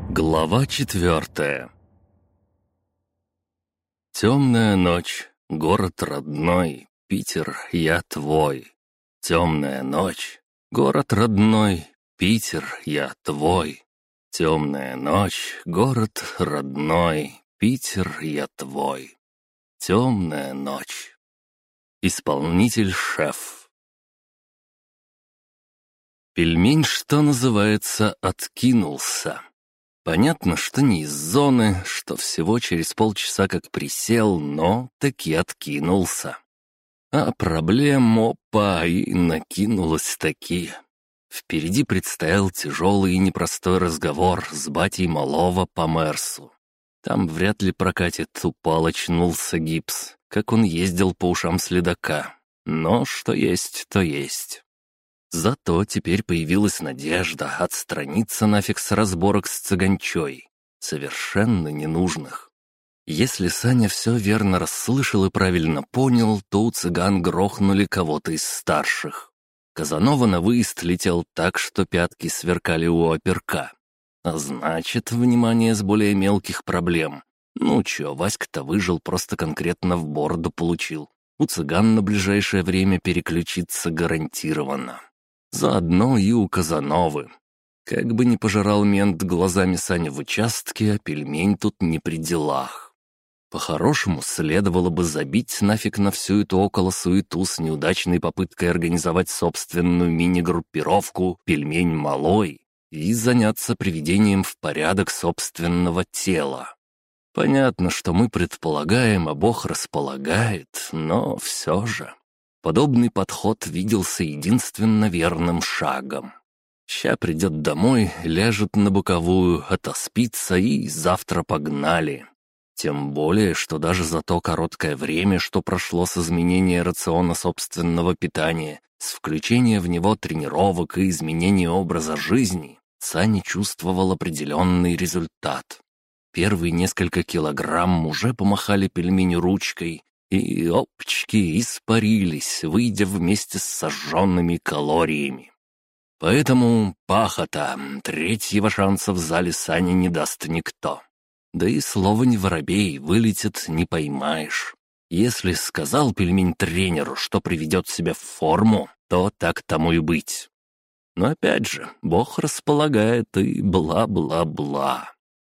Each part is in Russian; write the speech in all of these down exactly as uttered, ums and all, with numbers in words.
Глава четвертая. Темная ночь, город родной, Питер, я твой. Темная ночь, город родной, Питер, я твой. Темная ночь, город родной, Питер, я твой. Темная ночь. Исполнитель-шеф. Пельмень, что называется, откинулся. Понятно, что не из зоны, что всего через полчаса как присел, но таки откинулся. А проблем, опа, и накинулось таки. Впереди предстоял тяжелый и непростой разговор с батей малого по Мерсу. Там вряд ли прокатит, упал, очнулся гипс, как он ездил по ушам следака. Но что есть, то есть. Зато теперь появилась надежда отстраниться нафиг с разборок с цыганчой. Совершенно ненужных. Если Саня все верно расслышал и правильно понял, то у цыган грохнули кого-то из старших. Казанова на выезд летел так, что пятки сверкали у оперка. А значит, внимание с более мелких проблем. Ну чё, Васька-то выжил, просто конкретно в бороду получил. У цыган на ближайшее время переключиться гарантированно. Заодно и у Казановы. Как бы ни пожирал мент глазами Саня в участке, а пельмень тут не при делах. По-хорошему, следовало бы забить нафиг на всю эту около-суету с неудачной попыткой организовать собственную мини-группировку «Пельмень малой» и заняться приведением в порядок собственного тела. Понятно, что мы предполагаем, а Бог располагает, но все же... Подобный подход виделся единственно верным шагом. Ща придет домой, ляжет на боковую, отоспится и завтра погнали. Тем более, что даже за то короткое время, что прошло с изменения рациона собственного питания, с включения в него тренировок и изменения образа жизни, Саня чувствовал определенный результат. Первые несколько килограмм уже помахали пельменю ручкой, и опчики испарились, выйдя вместе с сожженными калориями. Поэтому пахота, третьего шанса в зале Сане не даст никто. Да и слово не воробей, вылетит не поймаешь. Если сказал пельмень тренеру, что приведет себя в форму, то так тому и быть. Но опять же, Бог располагает и бла-бла-бла.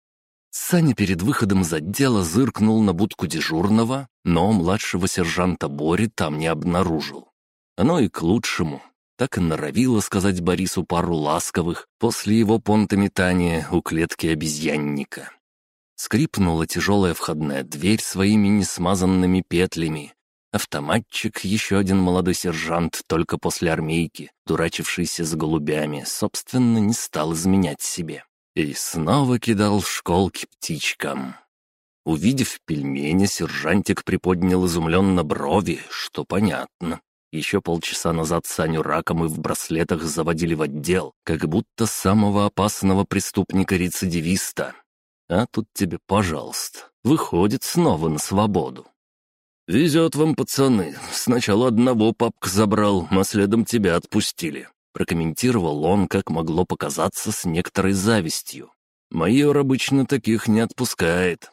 Саня перед выходом из отдела зыркнул на будку дежурного, но младшего сержанта Бори там не обнаружил. Оно и к лучшему. Так и норовило сказать Борису пару ласковых после его понтометания у клетки обезьянника. Скрипнула тяжелая входная дверь своими несмазанными петлями. Автоматчик, еще один молодой сержант, только после армейки, дурачившийся с голубями, собственно, не стал изменять себе. И снова кидал школки птичкам. Увидев пельмени, сержантик приподнял изумленно брови, что понятно. Еще полчаса назад Саню раком и в браслетах заводили в отдел, как будто самого опасного преступника-рецидивиста. А тут тебе, пожалуйста, выходит снова на свободу. «Везет вам, пацаны. Сначала одного папка забрал, а следом тебя отпустили», — прокомментировал он, как могло показаться, с некоторой завистью. «Майор обычно таких не отпускает».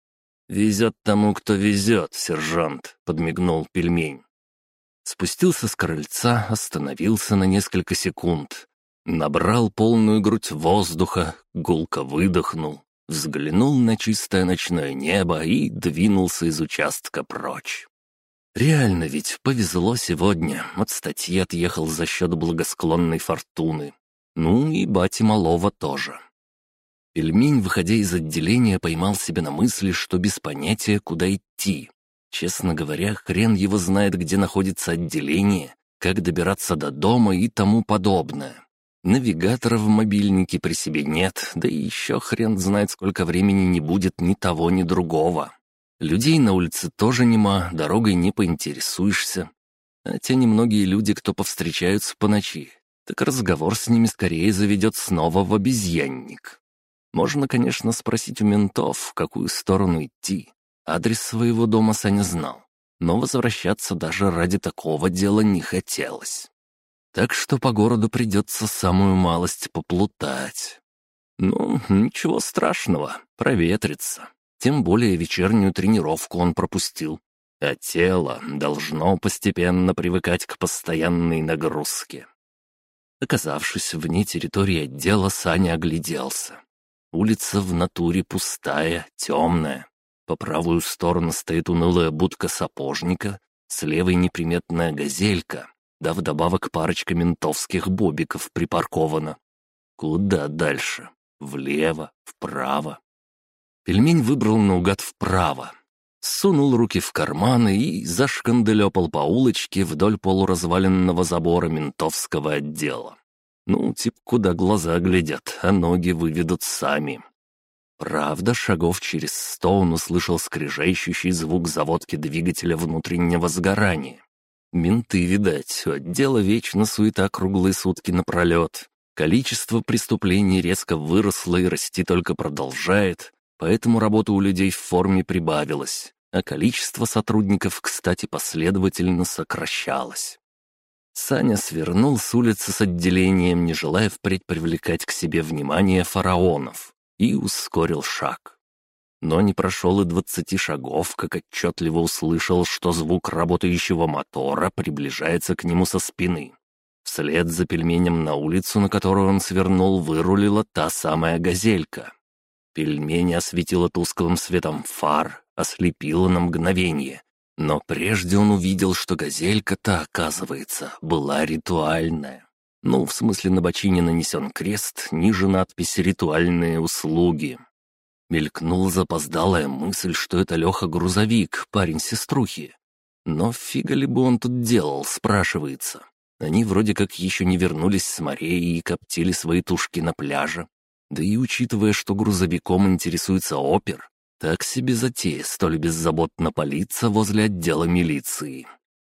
«Везет тому, кто везет, сержант», — подмигнул пельмень. Спустился с крыльца, остановился на несколько секунд. Набрал полную грудь воздуха, гулко выдохнул, взглянул на чистое ночное небо и двинулся из участка прочь. Реально ведь повезло сегодня, от статьи отъехал за счет благосклонной фортуны. Ну и бати малого тоже. Пельмень, выходя из отделения, поймал себя на мысли, что без понятия, куда идти. Честно говоря, хрен его знает, где находится отделение, как добираться до дома и тому подобное. Навигатора в мобильнике при себе нет, да и еще хрен знает, сколько времени не будет ни того, ни другого. Людей на улице тоже нема, дорогой не поинтересуешься. А те немногие люди, кто повстречаются по ночи, так разговор с ними скорее заведет снова в обезьянник. Можно, конечно, спросить у ментов, в какую сторону идти. Адрес своего дома Саня знал, но возвращаться даже ради такого дела не хотелось. Так что по городу придется самую малость поплутать. Ну, ничего страшного, проветрится. Тем более вечернюю тренировку он пропустил. А тело должно постепенно привыкать к постоянной нагрузке. Оказавшись вне территории отдела, Саня огляделся. Улица в натуре пустая, темная. По правую сторону стоит унылая будка сапожника, с левой неприметная газелька, да вдобавок парочка ментовских бобиков припаркована. Куда дальше? Влево, вправо. Пельмень выбрал наугад вправо. Сунул руки в карманы и зашканделепал по улочке вдоль полуразваленного забора ментовского отдела. Ну, тип, куда глаза глядят, а ноги выведут сами. Правда, шагов через сто он услышал скрежещущий звук заводки двигателя внутреннего сгорания. Менты, видать, у отдела вечно суета круглые сутки напролет. Количество преступлений резко выросло и расти только продолжает, поэтому работа у людей в форме прибавилась, а количество сотрудников, кстати, последовательно сокращалось. Саня свернул с улицы с отделением, не желая впредь привлекать к себе внимание фараонов, и ускорил шаг. Но не прошел и двадцати шагов, как отчетливо услышал, что звук работающего мотора приближается к нему со спины. Вслед за пельменем на улицу, на которую он свернул, вырулила та самая газелька. Пельмень осветила тусклым светом фар, ослепила на мгновение. Но прежде он увидел, что газелька-то, оказывается, была ритуальная. Ну, в смысле, на бочине нанесен крест, ниже надпись «Ритуальные услуги». Мелькнула запоздалая мысль, что это Леха-грузовик, парень сеструхи. Но фига ли бы он тут делал, спрашивается. Они вроде как еще не вернулись с морей и коптили свои тушки на пляже. Да и учитывая, что грузовиком интересуется опер, так себе затея столь беззаботно палиться возле отдела милиции.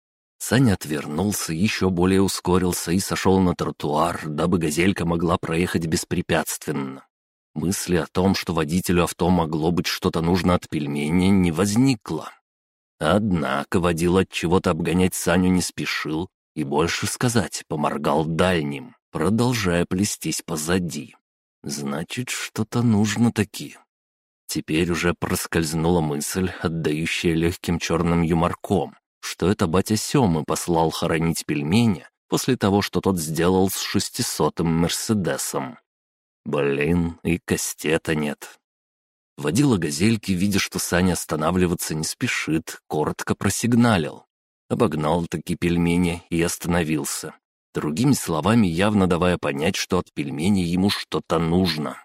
Саня отвернулся, еще более ускорился и сошел на тротуар, дабы газелька могла проехать беспрепятственно. Мысли о том, что водителю авто могло быть что-то нужно от пельменя, не возникло. Однако водила от чего-то обгонять Саню не спешил и, больше сказать, поморгал дальним, продолжая плестись позади. Значит, что-то нужно таки. Теперь уже проскользнула мысль, отдающая легким черным юморком, что это батя Семы послал хоронить пельменя после того, что тот сделал с шестисотым Мерседесом. Блин, и кастета нет. Водила газельки, видя, что Саня останавливаться не спешит, коротко просигналил. Обогнал таки пельмени и остановился. Другими словами, явно давая понять, что от пельмени ему что-то нужно.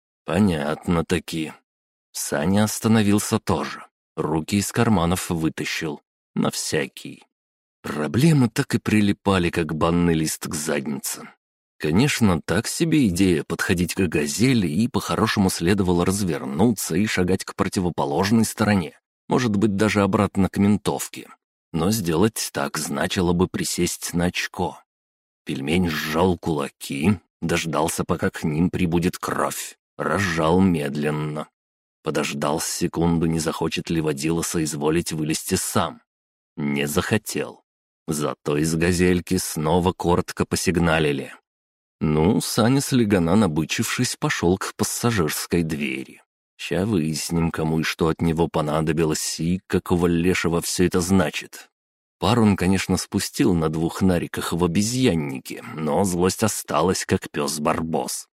Понятно таки. Саня остановился тоже. Руки из карманов вытащил. На всякий. Проблемы так и прилипали, как банный лист к заднице. Конечно, так себе идея подходить к газели, и по-хорошему следовало развернуться и шагать к противоположной стороне. Может быть, даже обратно к ментовке. Но сделать так значило бы присесть на очко. Пельмень сжал кулаки, дождался, пока к ним прибудет кровь. Разжал медленно. Подождал секунду, не захочет ли водила соизволить вылезти сам. Не захотел. Зато из газельки снова коротко посигналили. Ну, Саня слегана, набычившись, пошел к пассажирской двери. Ща выясним, кому и что от него понадобилось, и какого лешего все это значит. Пар он, конечно, спустил на двух нариках в обезьяннике, но злость осталась, как пес-барбос.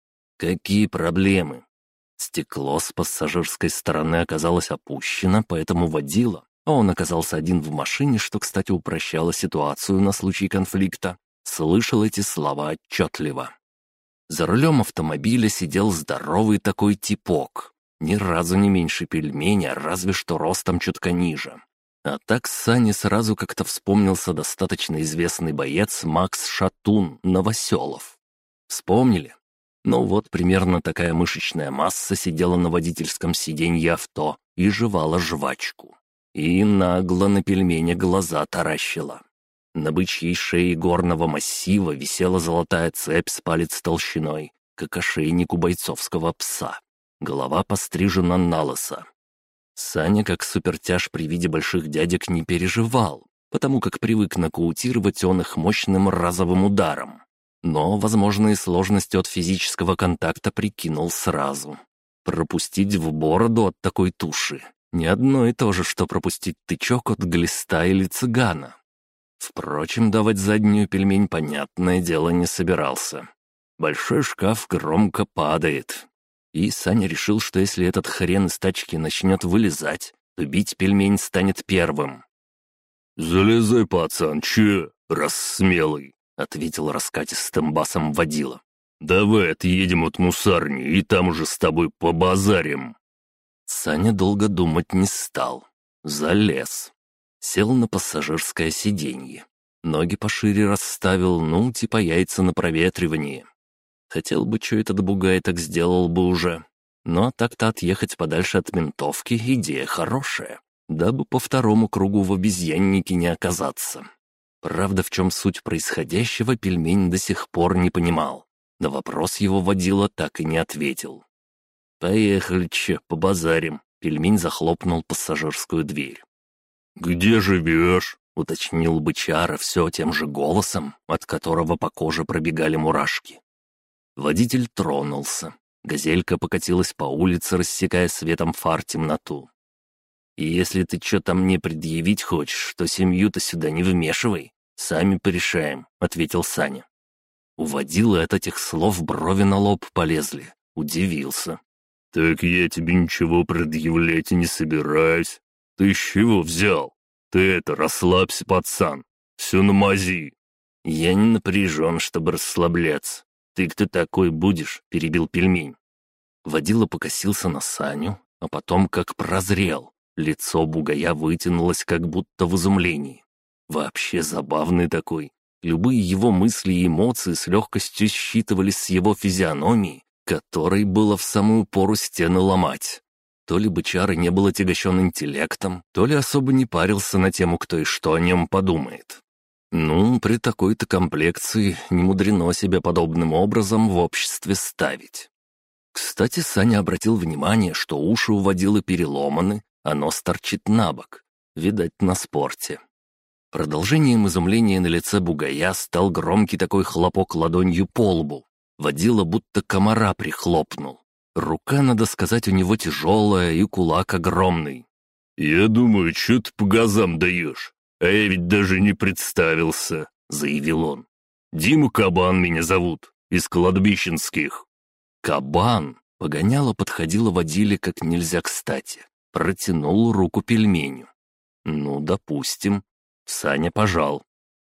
Какие проблемы? Стекло с пассажирской стороны оказалось опущено, поэтому водила, а он оказался один в машине, что, кстати, упрощало ситуацию на случай конфликта, слышал эти слова отчетливо. За рулем автомобиля сидел здоровый такой типок, ни разу не меньше пельменя, разве что ростом чутка ниже. А так Сане сразу как-то вспомнился достаточно известный боец Макс Шатун Новоселов. Вспомнили? Ну вот, примерно такая мышечная масса сидела на водительском сиденье авто и жевала жвачку. И нагло на пельменя глаза таращила. На бычьей шее горного массива висела золотая цепь с палец толщиной, как ошейник у бойцовского пса. Голова пострижена на лысо. Саня, как супертяж при виде больших дядек, не переживал, потому как привык нокаутировать он их мощным разовым ударом. Но возможные сложности от физического контакта прикинул сразу. Пропустить в бороду от такой туши — не одно и то же, что пропустить тычок от глиста или цыгана. Впрочем, давать заднюю пельмень, понятное дело, не собирался. Большой шкаф громко падает. И Саня решил, что если этот хрен из тачки начнет вылезать, то бить пельмень станет первым. «Залезай, пацан, че, раз смелый», — ответил раскатистым басом водила. «Давай отъедем от мусарни, и там уже с тобой побазарим». Саня долго думать не стал. Залез. Сел на пассажирское сиденье. Ноги пошире расставил, ну, типа яйца на проветривание. Хотел бы, что этот бугай так сделал бы уже. Но так-то отъехать подальше от ментовки — идея хорошая, дабы по второму кругу в обезьяннике не оказаться. Правда, в чем суть происходящего, пельмень до сих пор не понимал. На вопрос его водила так и не ответил. «Поехали, че, побазарим». Пельмень захлопнул пассажирскую дверь. «Где живешь?» — уточнил бычара все тем же голосом, от которого по коже пробегали мурашки. Водитель тронулся. Газелька покатилась по улице, рассекая светом фар темноту. «И если ты что-то мне предъявить хочешь, то семью-то сюда не вмешивай. Сами порешаем», — ответил Саня. У водилы от этих слов брови на лоб полезли. Удивился. «Так я тебе ничего предъявлять и не собираюсь. Ты с чего взял? Ты это, расслабься, пацан. Все на мази». «Я не напряжен, чтобы расслабляться. Ты кто такой будешь?» — перебил пельмень. Водила покосился на Саню, а потом как прозрел. Лицо бугая вытянулось, как будто в изумлении. Вообще забавный такой. Любые его мысли и эмоции с легкостью считывались с его физиономии, которой было в самую пору стены ломать. То ли бычара не был отягощен интеллектом, то ли особо не парился на тему, кто и что о нем подумает. Ну, при такой-то комплекции не мудрено себя подобным образом в обществе ставить. Кстати, Саня обратил внимание, что уши у водилы переломаны, а нос торчит на бок. Видать, на спорте. Продолжением изумления на лице бугая стал громкий такой хлопок ладонью по лбу. Водила будто комара прихлопнул. Рука, надо сказать, у него тяжелая и кулак огромный. «Я думаю, что ты по газам даешь? А я ведь даже не представился», — заявил он. «Дима Кабан меня зовут, из кладбищенских». «Кабан» погоняло подходило водиле как нельзя кстати. Протянул руку пельменю. «Ну, допустим». Саня пожал.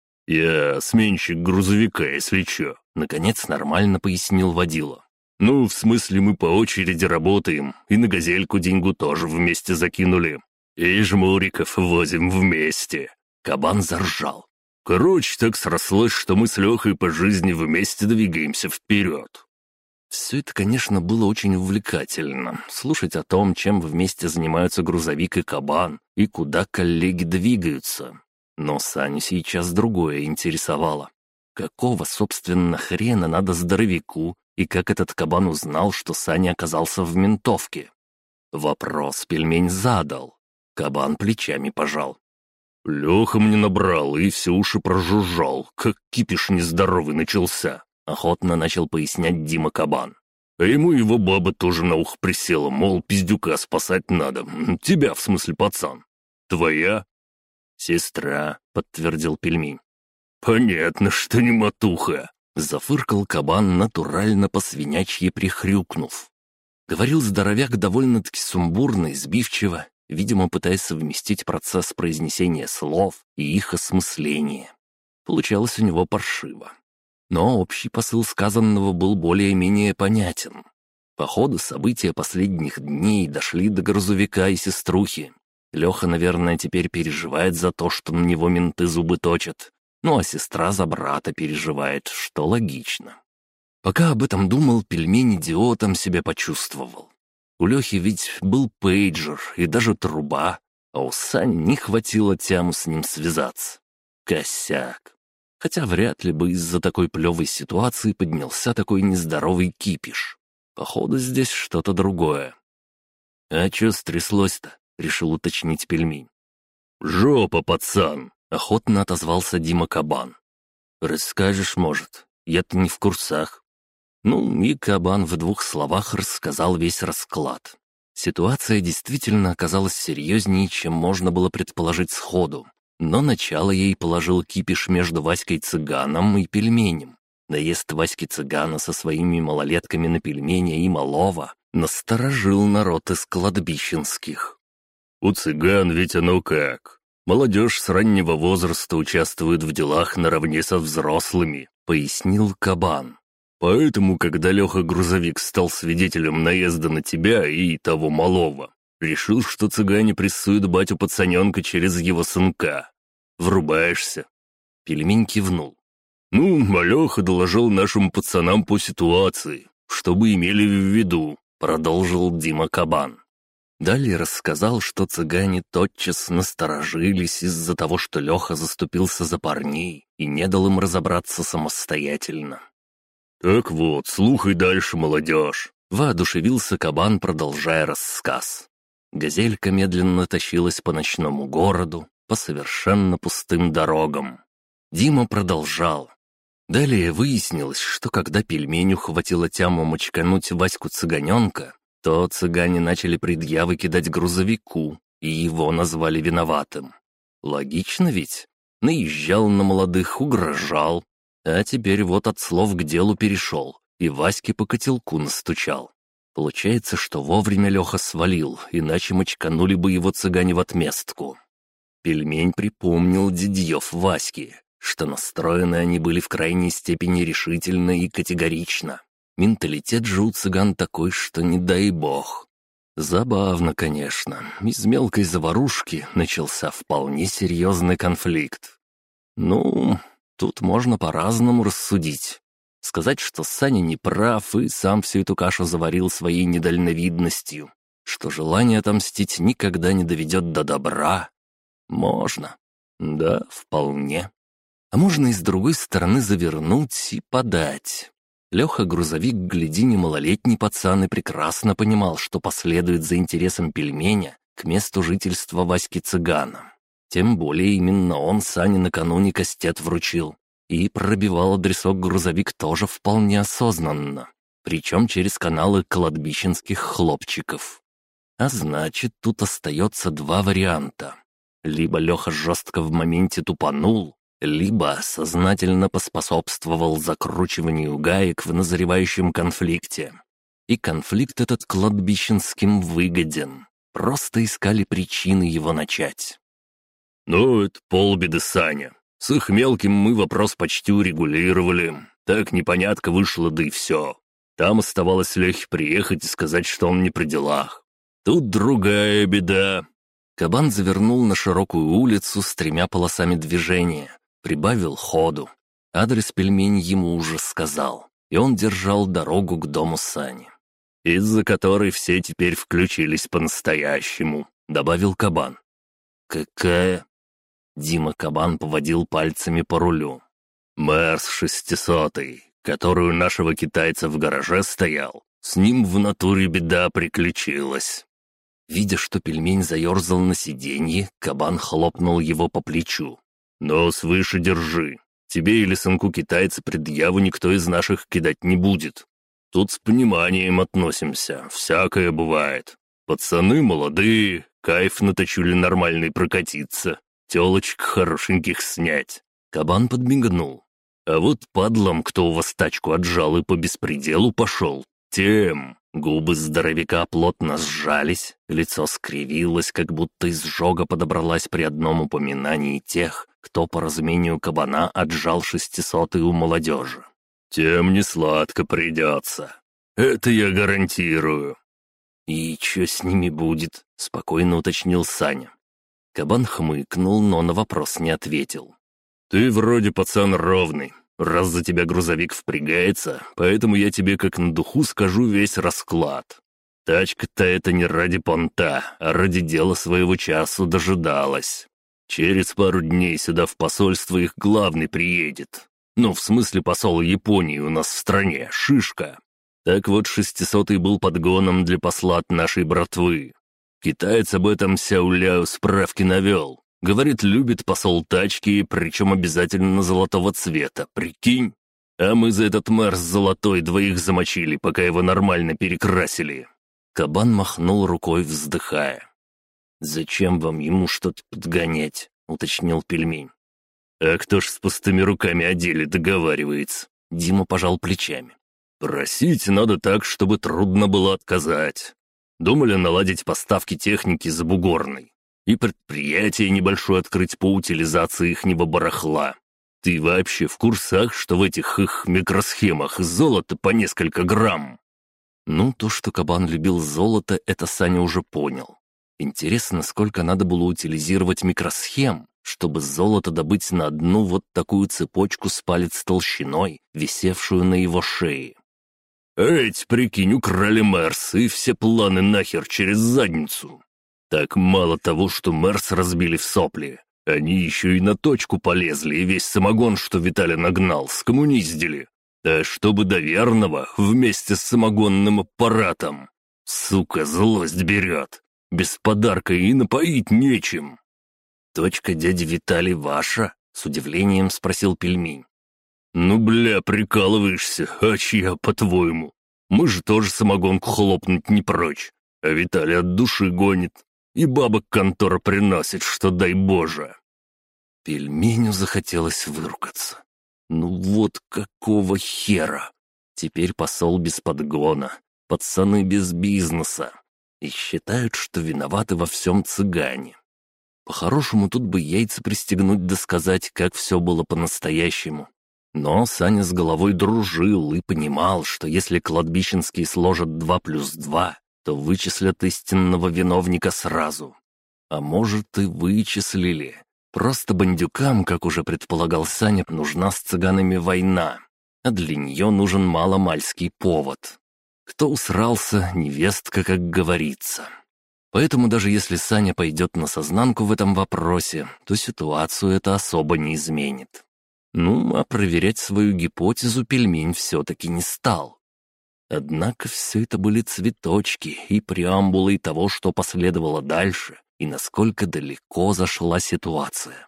«Я сменщик грузовика, если чё», — наконец нормально пояснил водила. «Ну, в смысле, мы по очереди работаем, и на газельку деньгу тоже вместе закинули. И жмуриков возим вместе». Кабан заржал. «Короче, так срослось, что мы с Лехой по жизни вместе двигаемся вперед». Все это, конечно, было очень увлекательно. Слушать о том, чем вместе занимаются грузовик и кабан, и куда коллеги двигаются. Но Саню сейчас другое интересовало. Какого, собственно, хрена надо здоровяку, и как этот кабан узнал, что Саня оказался в ментовке? Вопрос пельмень задал. Кабан плечами пожал. «Леха мне набрал и все уши прожужжал, как кипиш нездоровый начался», — охотно начал пояснять Дима Кабан. «А ему его баба тоже на ухо присела, мол, пиздюка спасать надо. Тебя, в смысле, пацан. Твоя?» «Сестра», — подтвердил пельмень. «Понятно, что не матуха», — зафыркал кабан, натурально по-свинячьи прихрюкнув. Говорил здоровяк довольно-таки сумбурно и сбивчиво, видимо, пытаясь совместить процесс произнесения слов и их осмысления. Получалось у него паршиво. Но общий посыл сказанного был более-менее понятен. По ходу события последних дней дошли до грузовика и сеструхи. Леха, наверное, теперь переживает за то, что на него менты зубы точат. Ну а сестра за брата переживает, что логично. Пока об этом думал, пельмень идиотом себя почувствовал. У Лехи ведь был пейджер и даже труба, а у Сани не хватило тяму с ним связаться. Косяк. Хотя вряд ли бы из-за такой плевой ситуации поднялся такой нездоровый кипиш. Походу, здесь что-то другое. «А чё стряслось-то?» — решил уточнить пельмень. «Жопа, пацан!» — охотно отозвался Дима Кабан. «Расскажешь, может?» Я-то не в курсах». Ну, и Кабан в двух словах рассказал весь расклад. Ситуация действительно оказалась серьезнее, чем можно было предположить сходу. Но начало ей положил кипиш между Васькой Цыганом и Пельменем. Наезд Васьки Цыгана со своими малолетками на Пельменя и Малого насторожил народ из кладбищенских. «У цыган ведь оно как. Молодежь с раннего возраста участвует в делах наравне со взрослыми», — пояснил Кабан. «Поэтому, когда Леха-грузовик стал свидетелем наезда на тебя и того Малого, решил, что цыгане прессуют батю-пацаненка через его сынка. Врубаешься?» Пельмень кивнул. «Ну, Малеха доложил нашим пацанам по ситуации, чтобы имели в виду», — продолжил Дима Кабан. Далее рассказал, что цыгане тотчас насторожились из-за того, что Леха заступился за парней и не дал им разобраться самостоятельно. «Так вот, слухай дальше, молодежь», — воодушевился Кабан, продолжая рассказ. Газелька медленно тащилась по ночному городу, по совершенно пустым дорогам. Дима продолжал. Далее выяснилось, что когда Пельменю хватило тяму мочкануть Ваську-цыганенка, то цыгане начали предъявы кидать грузовику, и его назвали виноватым. Логично ведь? Наезжал на молодых, угрожал. А теперь вот от слов к делу перешел, и Ваське по котелку настучал. Получается, что вовремя Леха свалил, иначе мочканули бы его цыгане в отместку. Пельмень припомнил дядьев Васьки, что настроены они были в крайней степени решительно и категорично. Менталитет же у цыган такой, что не дай бог. Забавно, конечно. Из мелкой заварушки начался вполне серьезный конфликт. Ну, тут можно по-разному рассудить. Сказать, что Саня не прав и сам всю эту кашу заварил своей недальновидностью, что желание отомстить никогда не доведет до добра. Можно. Да, вполне. А можно и с другой стороны завернуть и подать. Леха-грузовик, гляди, не малолетний пацан, и прекрасно понимал, что последует за интересом Пельменя к месту жительства Васьки Цыгана. Тем более именно он Сане накануне кастет вручил. И пробивал адресок грузовик тоже вполне осознанно, причем через каналы кладбищенских хлопчиков. А значит, тут остается два варианта. Либо Леха жестко в моменте тупанул, либо сознательно поспособствовал закручиванию гаек в назревающем конфликте. И конфликт этот кладбищенским выгоден. Просто искали причины его начать. «Ну, это полбеды, Саня. С их мелким мы вопрос почти урегулировали. Так непонятка вышла, да и все. Там оставалось Лехе приехать и сказать, что он не при делах. Тут другая беда». Кабан завернул на широкую улицу с тремя полосами движения, прибавил ходу. Адрес Пельмень ему уже сказал, и он держал дорогу к дому Сани. «Из-за которой все теперь включились по-настоящему», — добавил Кабан. «Какая?» Дима Кабан поводил пальцами по рулю. «Мерс шестисотый, который у нашего китайца в гараже стоял, с ним в натуре беда приключилась». Видя, что Пельмень заерзал на сиденье, Кабан хлопнул его по плечу. «Нос выше держи. Тебе или сынку китайца предъяву никто из наших кидать не будет. Тут с пониманием относимся, всякое бывает. Пацаны молодые, кайф на точуле нормальный прокатиться, телочек хорошеньких снять». Кабан подмигнул. «А вот падлам, кто у вас тачку отжал и по беспределу пошел, тем...» Губы здоровяка плотно сжались, лицо скривилось, как будто изжога подобралась при одном упоминании тех, кто, по разумению Кабана, отжал шестисотый у молодежи. «Тем не сладко придется. Это я гарантирую». «И что с ними будет?» — спокойно уточнил Саня. Кабан хмыкнул, но на вопрос не ответил. «Ты вроде пацан ровный. Раз за тебя грузовик впрягается, поэтому я тебе как на духу скажу весь расклад. Тачка-то это не ради понта, а ради дела своего часу дожидалась. Через пару дней сюда в посольство их главный приедет. Ну, в смысле посол Японии у нас в стране, шишка. Так вот, шестисотый был подгоном для посла от нашей братвы. Китаец об этом Сяуляу справки навел. Говорит, любит посол тачки, причем обязательно золотого цвета, прикинь. А мы за этот Мерс золотой двоих замочили, пока его нормально перекрасили». Кабан махнул рукой, вздыхая. «Зачем вам ему что-то подгонять?» — уточнил Пельмень. «А кто ж с пустыми руками о деле договаривается?» Дима пожал плечами. «Просить надо так, чтобы трудно было отказать. Думали наладить поставки техники за бугорной и предприятие небольшое открыть по утилизации ихнего барахла. Ты вообще в курсах, что в этих их микросхемах золото по несколько грамм?» Ну, то, что Кабан любил золото, это Саня уже понял. Интересно, сколько надо было утилизировать микросхем, чтобы золото добыть на одну вот такую цепочку с палец толщиной, висевшую на его шее. «Эть, прикинь, украли Мерс, и все планы нахер через задницу. Так мало того, что Мерс разбили в сопли, они еще и на точку полезли, и весь самогон, что Виталя нагнал, скоммуниздили. Да чтобы до верного, вместе с самогонным аппаратом. Сука, злость берет. Без подарка и напоить нечем». «Точка дяди Витали ваша?» — с удивлением спросил Пельмень. «Ну, бля, прикалываешься, а чья, по-твоему? Мы же тоже самогонку хлопнуть не прочь, а Виталий от души гонит, и бабок контора приносит, что дай боже». Пельменю захотелось выругаться. Ну вот какого хера? Теперь посол без подгона, пацаны без бизнеса. И считают, что виноваты во всем цыгане. По-хорошему, тут бы яйца пристегнуть да сказать, как все было по-настоящему. Но Саня с головой дружил и понимал, что если кладбищенские сложат два плюс два, то вычислят истинного виновника сразу. А может, и вычислили. Просто бандюкам, как уже предполагал Саня, нужна с цыганами война, а для нее нужен маломальский повод. Кто усрался, невестка, как говорится. Поэтому даже если Саня пойдет на сознанку в этом вопросе, то ситуацию это особо не изменит. Ну, а проверять свою гипотезу Пельмень все-таки не стал. Однако все это были цветочки и преамбулой того, что последовало дальше, и насколько далеко зашла ситуация.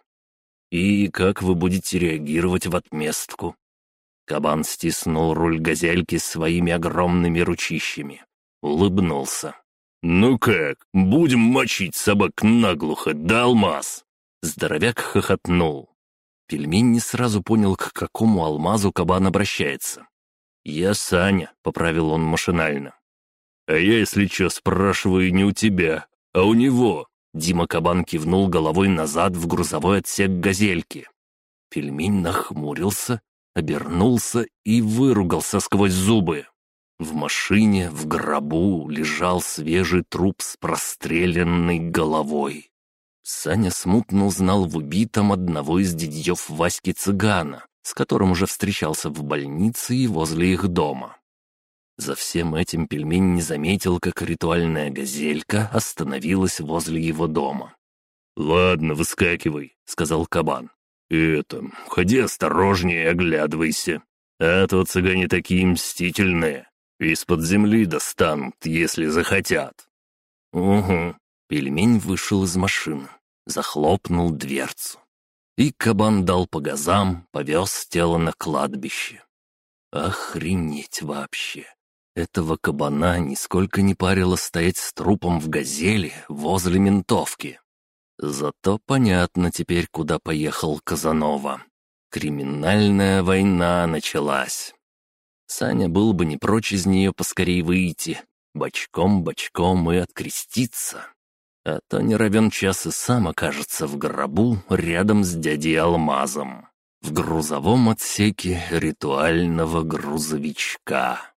«И как вы будете реагировать в отместку?» Кабан стиснул руль газельки своими огромными ручищами. Улыбнулся. «Ну как, будем мочить собак наглухо, да, Алмаз?» Здоровяк хохотнул. Пельмень не сразу понял, к какому алмазу Кабан обращается. «Я Саня», — поправил он машинально. «А я, если чё, спрашиваю не у тебя, а у него». Дима Кабан кивнул головой назад в грузовой отсек газельки. Пельмень нахмурился, обернулся и выругался сквозь зубы. В машине, в гробу, лежал свежий труп с простреленной головой. Саня смутно узнал в убитом одного из дядьев Васьки Цыгана, с которым уже встречался в больнице и возле их дома. За всем этим Пельмень не заметил, как ритуальная газелька остановилась возле его дома. «Ладно, выскакивай», — сказал Кабан. «И это, ходи осторожнее и оглядывайся. А то цыгане такие мстительные. Из-под земли достанут, если захотят». «Угу». Пельмень вышел из машины, захлопнул дверцу. И Кабан дал по газам, повез тело на кладбище. Охренеть вообще. Этого кабана нисколько не парило стоять с трупом в газели возле ментовки. Зато понятно теперь, куда поехал Казанова. Криминальная война началась. Саня был бы не прочь из нее поскорей выйти, бочком-бочком и откреститься. А то не равен час и сам окажется в гробу рядом с дядей Алмазом. В грузовом отсеке ритуального грузовичка.